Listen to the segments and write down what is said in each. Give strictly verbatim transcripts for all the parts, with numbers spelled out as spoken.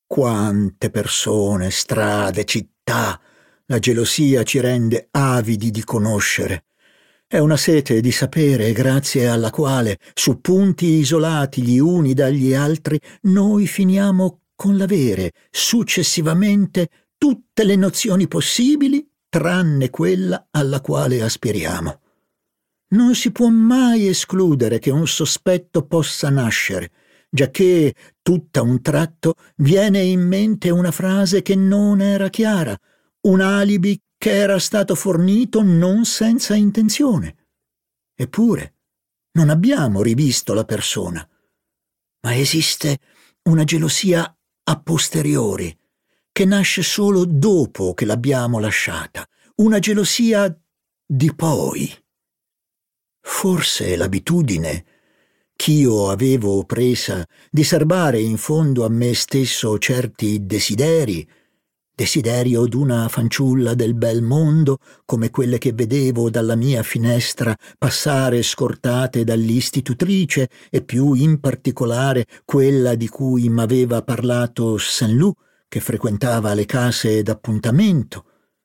Quante persone, strade, città, la gelosia ci rende avidi di conoscere. È una sete di sapere grazie alla quale, su punti isolati gli uni dagli altri, noi finiamo con l'avere successivamente tutte le nozioni possibili tranne quella alla quale aspiriamo. Non si può mai escludere che un sospetto possa nascere, giacché tutt'a un tratto viene in mente una frase che non era chiara, un alibi che era stato fornito non senza intenzione. Eppure non abbiamo rivisto la persona, ma esiste una gelosia a posteriori, che nasce solo dopo che l'abbiamo lasciata, una gelosia di poi. Forse l'abitudine ch'io avevo presa di serbare in fondo a me stesso certi desideri, desiderio d'una fanciulla del bel mondo, come quelle che vedevo dalla mia finestra passare scortate dall'istitutrice, e più in particolare quella di cui m'aveva parlato Saint-Loup, che frequentava le case d'appuntamento,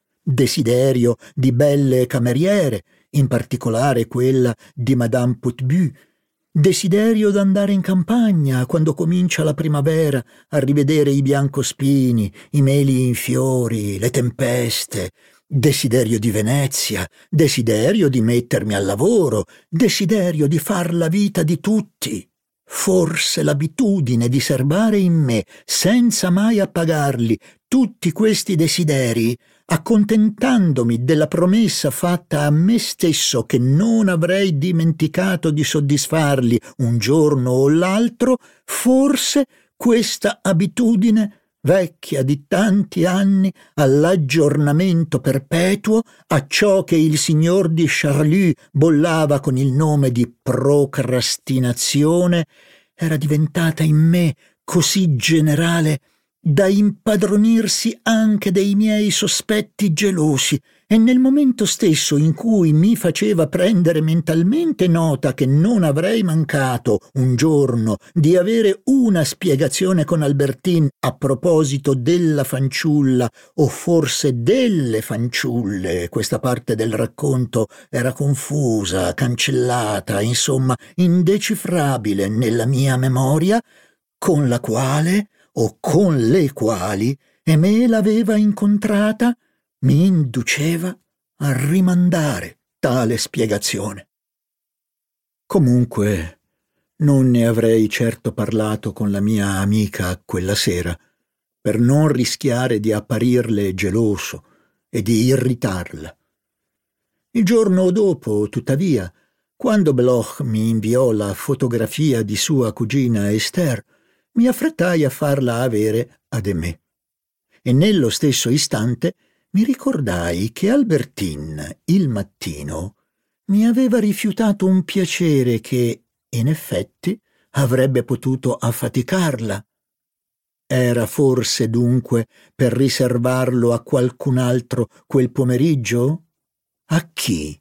desiderio di belle cameriere, in particolare quella di Madame Putbu, desiderio d'andare in campagna quando comincia la primavera a rivedere i biancospini, i meli in fiori, le tempeste, desiderio di Venezia, desiderio di mettermi al lavoro, desiderio di far la vita di tutti. Forse l'abitudine di serbare in me, senza mai appagarli, tutti questi desideri, accontentandomi della promessa fatta a me stesso che non avrei dimenticato di soddisfarli un giorno o l'altro, forse questa abitudine, vecchia di tanti anni, all'aggiornamento perpetuo, a ciò che il signor di Charlus bollava con il nome di procrastinazione, era diventata in me così generale da impadronirsi anche dei miei sospetti gelosi, e nel momento stesso in cui mi faceva prendere mentalmente nota che non avrei mancato un giorno di avere una spiegazione con Albertine a proposito della fanciulla, o forse delle fanciulle, questa parte del racconto era confusa, cancellata, insomma indecifrabile nella mia memoria, con la quale o con le quali e me l'aveva incontrata, mi induceva a rimandare tale spiegazione. Comunque non ne avrei certo parlato con la mia amica quella sera, per non rischiare di apparirle geloso e di irritarla. Il giorno dopo, tuttavia, quando Bloch mi inviò la fotografia di sua cugina Esther, mi affrettai a farla avere ad me. E nello stesso istante mi ricordai che Albertine, il mattino, mi aveva rifiutato un piacere che, in effetti, avrebbe potuto affaticarla. Era forse dunque per riservarlo a qualcun altro quel pomeriggio? A chi?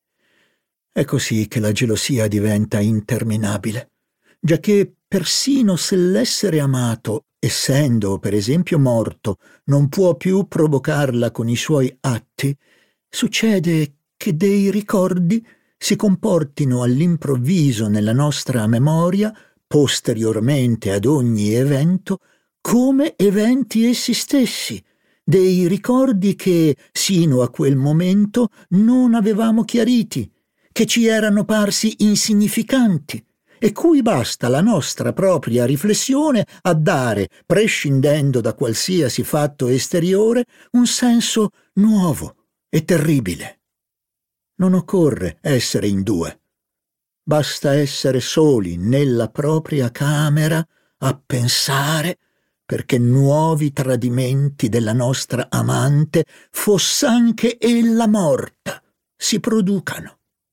È così che la gelosia diventa interminabile, giacché persino se l'essere amato, essendo per esempio morto, non può più provocarla con i suoi atti, succede che dei ricordi si comportino all'improvviso nella nostra memoria, posteriormente ad ogni evento, come eventi essi stessi, dei ricordi che, sino a quel momento, non avevamo chiariti, che ci erano parsi insignificanti, e cui basta la nostra propria riflessione a dare, prescindendo da qualsiasi fatto esteriore, un senso nuovo e terribile. Non occorre essere in due. Basta essere soli nella propria camera a pensare perché nuovi tradimenti della nostra amante, foss'anche ella morta, si producano.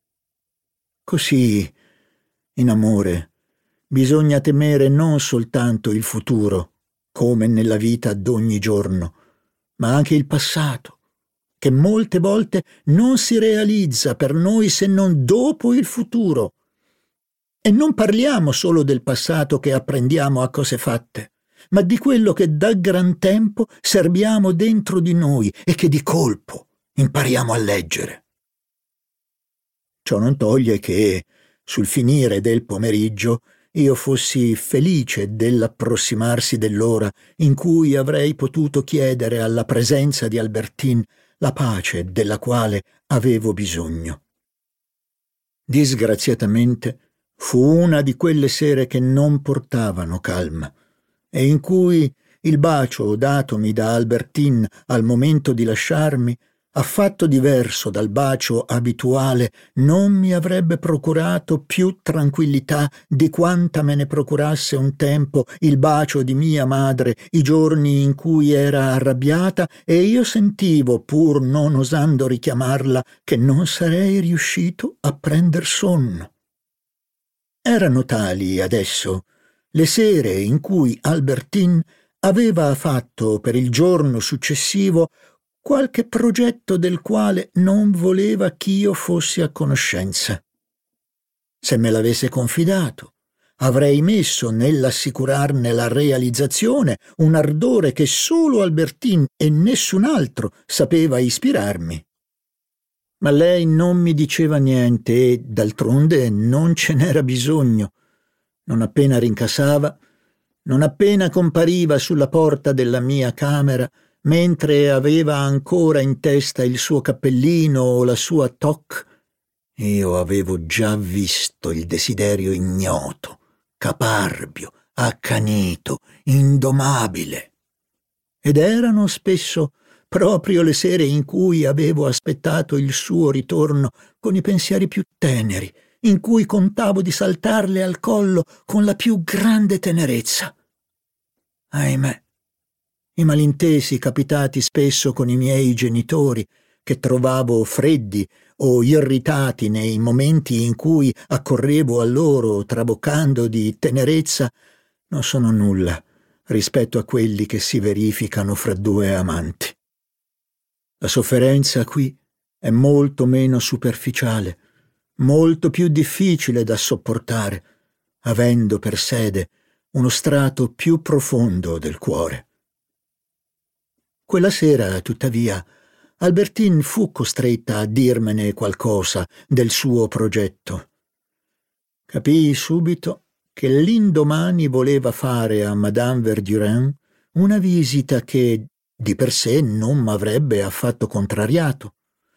Così, in amore, bisogna temere non soltanto il futuro, come nella vita d'ogni giorno, ma anche il passato, che molte volte non si realizza per noi se non dopo il futuro. E non parliamo solo del passato che apprendiamo a cose fatte, ma di quello che da gran tempo serbiamo dentro di noi e che di colpo impariamo a leggere. Ciò non toglie che, sul finire del pomeriggio, io fossi felice dell'approssimarsi dell'ora in cui avrei potuto chiedere alla presenza di Albertine la pace della quale avevo bisogno. Disgraziatamente fu una di quelle sere che non portavano calma e in cui il bacio datomi da Albertine al momento di lasciarmi, affatto diverso dal bacio abituale, non mi avrebbe procurato più tranquillità di quanta me ne procurasse un tempo il bacio di mia madre i giorni in cui era arrabbiata e io sentivo, pur non osando richiamarla, che non sarei riuscito a prender sonno. Erano tali, adesso, le sere in cui Albertine aveva fatto per il giorno successivo qualche progetto del quale non voleva ch'io fossi a conoscenza. Se me l'avesse confidato, avrei messo nell'assicurarne la realizzazione un ardore che solo Albertine e nessun altro sapeva ispirarmi. Ma lei non mi diceva niente e, d'altronde, non ce n'era bisogno. Non appena rincasava, non appena compariva sulla porta della mia camera, mentre aveva ancora in testa il suo cappellino o la sua toque, io avevo già visto il desiderio ignoto, caparbio, accanito, indomabile. Ed erano spesso proprio le sere in cui avevo aspettato il suo ritorno con i pensieri più teneri, in cui contavo di saltarle al collo con la più grande tenerezza. Ahimè, i malintesi capitati spesso con i miei genitori, che trovavo freddi o irritati nei momenti in cui accorrevo a loro traboccando di tenerezza, non sono nulla rispetto a quelli che si verificano fra due amanti. La sofferenza qui è molto meno superficiale, molto più difficile da sopportare, avendo per sede uno strato più profondo del cuore. Quella sera, tuttavia, Albertine fu costretta a dirmene qualcosa del suo progetto. Capii subito che l'indomani voleva fare a Madame Verdurin una visita che di per sé non m'avrebbe affatto contrariato,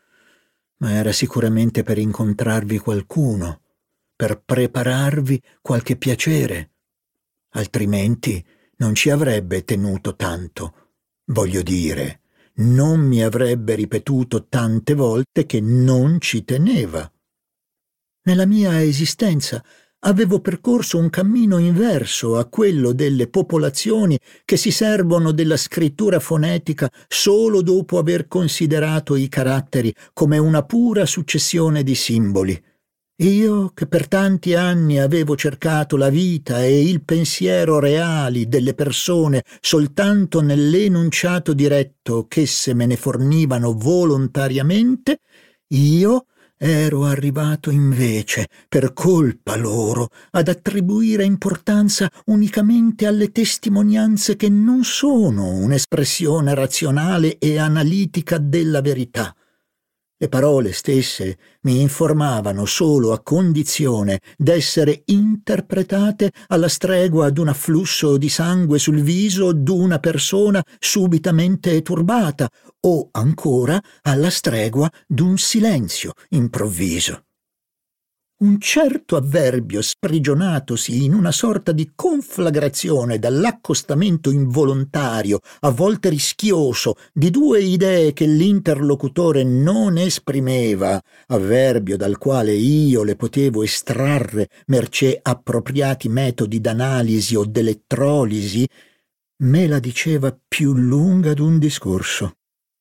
ma era sicuramente per incontrarvi qualcuno, per prepararvi qualche piacere, altrimenti non ci avrebbe tenuto tanto. Voglio dire, non mi avrebbe ripetuto tante volte che non ci teneva. Nella mia esistenza avevo percorso un cammino inverso a quello delle popolazioni che si servono della scrittura fonetica solo dopo aver considerato i caratteri come una pura successione di simboli. Io, che per tanti anni avevo cercato la vita e il pensiero reali delle persone soltanto nell'enunciato diretto ch'esse me ne fornivano volontariamente, io ero arrivato invece, per colpa loro, ad attribuire importanza unicamente alle testimonianze che non sono un'espressione razionale e analitica della verità. Le parole stesse mi informavano solo a condizione d'essere interpretate alla stregua d'un afflusso di sangue sul viso d'una persona subitamente turbata o ancora alla stregua d'un silenzio improvviso. Un certo avverbio sprigionatosi in una sorta di conflagrazione dall'accostamento involontario, a volte rischioso, di due idee che l'interlocutore non esprimeva, avverbio dal quale io le potevo estrarre mercé appropriati metodi d'analisi o d'elettrolisi, me la diceva più lunga d'un discorso.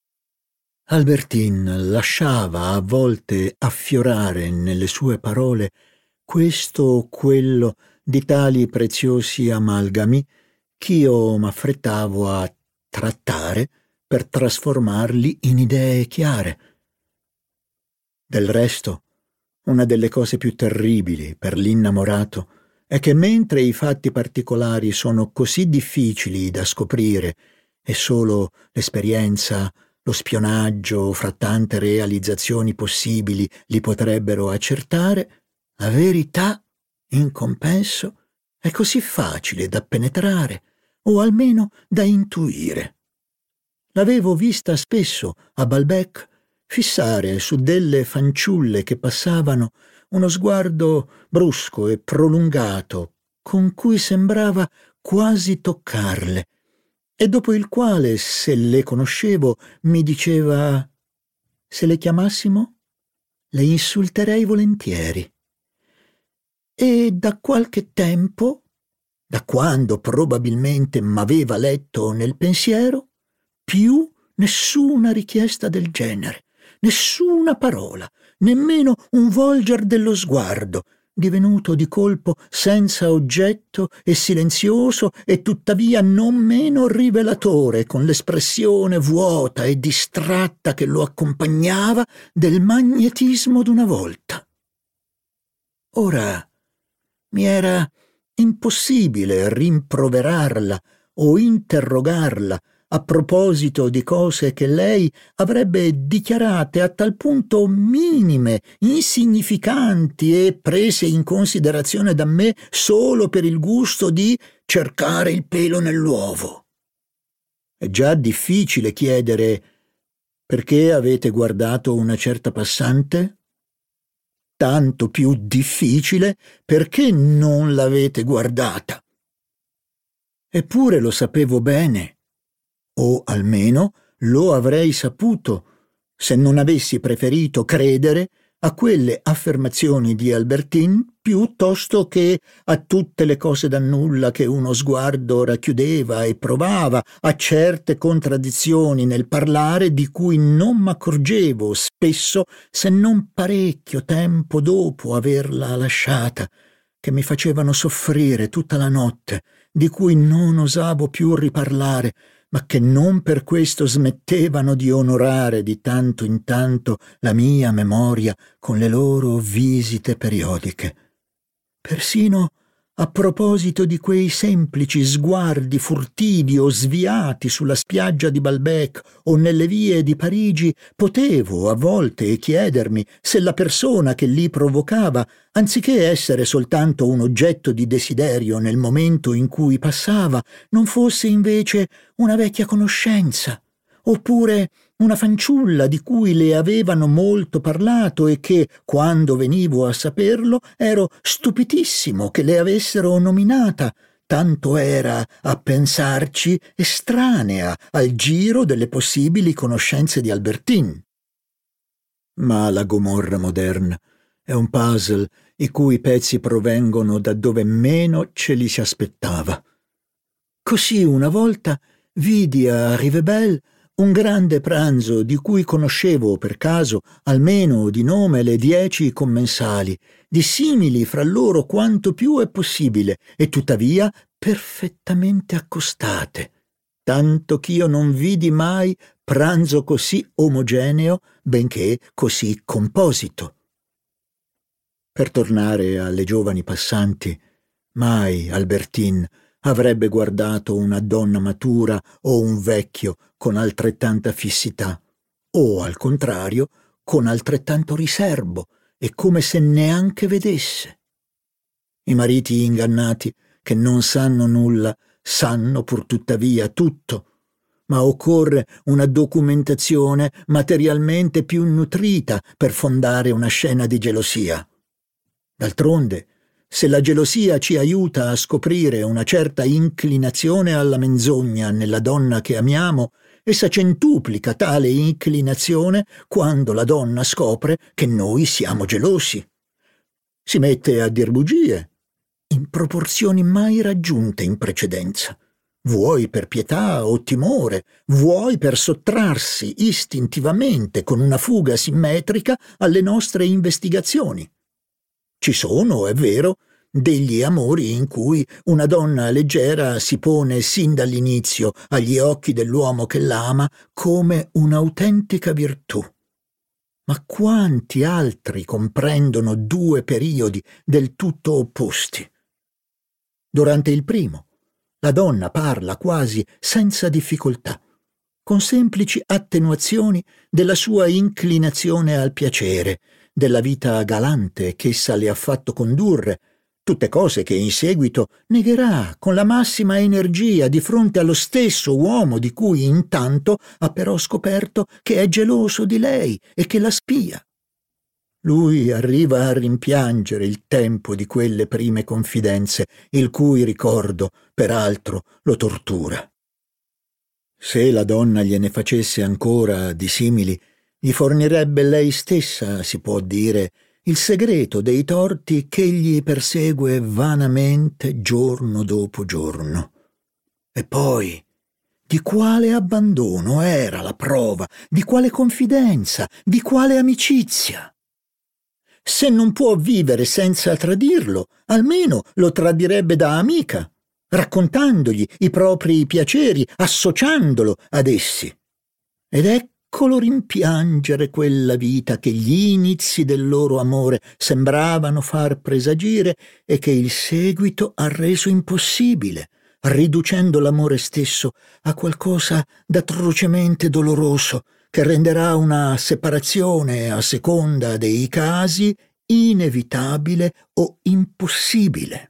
Albertine lasciava a volte affiorare nelle sue parole questo o quello di tali preziosi amalgami ch'io m'affrettavo a trattare per trasformarli in idee chiare. Del resto, una delle cose più terribili per l'innamorato è che mentre i fatti particolari sono così difficili da scoprire e solo l'esperienza, lo spionaggio fra tante realizzazioni possibili li potrebbero accertare, la verità, in compenso, è così facile da penetrare o almeno da intuire. L'avevo vista spesso a Balbec fissare su delle fanciulle che passavano uno sguardo brusco e prolungato con cui sembrava quasi toccarle, e dopo il quale, se le conoscevo, mi diceva: se le chiamassimo, le insulterei volentieri. E da qualche tempo, da quando probabilmente m'aveva letto nel pensiero, più nessuna richiesta del genere, nessuna parola, nemmeno un volger dello sguardo, divenuto di colpo senza oggetto e silenzioso e tuttavia non meno rivelatore, con l'espressione vuota e distratta che lo accompagnava, del magnetismo d'una volta. Ora mi era impossibile rimproverarla o interrogarla a proposito di cose che lei avrebbe dichiarate a tal punto minime, insignificanti e prese in considerazione da me solo per il gusto di cercare il pelo nell'uovo. È già difficile chiedere: perché avete guardato una certa passante? Tanto più difficile perché non l'avete guardata. Eppure lo sapevo bene, o almeno lo avrei saputo, se non avessi preferito credere a quelle affermazioni di Albertine piuttosto che a tutte le cose da nulla che uno sguardo racchiudeva e provava, a certe contraddizioni nel parlare di cui non m'accorgevo spesso se non parecchio tempo dopo averla lasciata, che mi facevano soffrire tutta la notte, di cui non osavo più riparlare, ma che non per questo smettevano di onorare di tanto in tanto la mia memoria con le loro visite periodiche. Persino a proposito di quei semplici sguardi furtivi o sviati sulla spiaggia di Balbec o nelle vie di Parigi, potevo a volte chiedermi se la persona che li provocava, anziché essere soltanto un oggetto di desiderio nel momento in cui passava, non fosse invece una vecchia conoscenza, oppure una fanciulla di cui le avevano molto parlato e che, quando venivo a saperlo, ero stupidissimo che le avessero nominata, tanto era, a pensarci, estranea al giro delle possibili conoscenze di Albertine. Ma la Gomorra moderna è un puzzle i cui pezzi provengono da dove meno ce li si aspettava. Così una volta vidi a Rivebelle un grande pranzo di cui conoscevo per caso almeno di nome le dieci commensali, dissimili fra loro quanto più è possibile e tuttavia perfettamente accostate, tanto ch'io non vidi mai pranzo così omogeneo, benché così composito. Per tornare alle giovani passanti, mai Albertine avrebbe guardato una donna matura o un vecchio con altrettanta fissità, o al contrario con altrettanto riserbo e come se neanche vedesse. I mariti ingannati che non sanno nulla sanno pur tuttavia tutto, ma occorre una documentazione materialmente più nutrita per fondare una scena di gelosia. D'altronde, se la gelosia ci aiuta a scoprire una certa inclinazione alla menzogna nella donna che amiamo, essa centuplica tale inclinazione quando la donna scopre che noi siamo gelosi. Si mette a dir bugie, in proporzioni mai raggiunte in precedenza, vuoi per pietà o timore, vuoi per sottrarsi istintivamente con una fuga simmetrica alle nostre investigazioni. Ci sono, è vero, degli amori in cui una donna leggera si pone sin dall'inizio agli occhi dell'uomo che l'ama come un'autentica virtù. Ma quanti altri comprendono due periodi del tutto opposti? durante il primo, la donna parla quasi senza difficoltà, con semplici attenuazioni della sua inclinazione al piacere, della vita galante ch'essa le ha fatto condurre, tutte cose che in seguito negherà con la massima energia di fronte allo stesso uomo di cui intanto ha però scoperto che è geloso di lei e che la spia. Lui arriva a rimpiangere il tempo di quelle prime confidenze, il cui ricordo, peraltro, lo tortura. Se la donna gliene facesse ancora di simili, gli fornirebbe lei stessa, si può dire, il segreto dei torti ch'egli persegue vanamente giorno dopo giorno. E poi, di quale abbandono era la prova, di quale confidenza, di quale amicizia? Se non può vivere senza tradirlo, almeno lo tradirebbe da amica, raccontandogli i propri piaceri, associandolo ad essi. Ed eccolo rimpiangere quella vita che gli inizi del loro amore sembravano far presagire e che il seguito ha reso impossibile, riducendo l'amore stesso a qualcosa d'atrocemente doloroso, che renderà una separazione, a seconda dei casi, inevitabile o impossibile.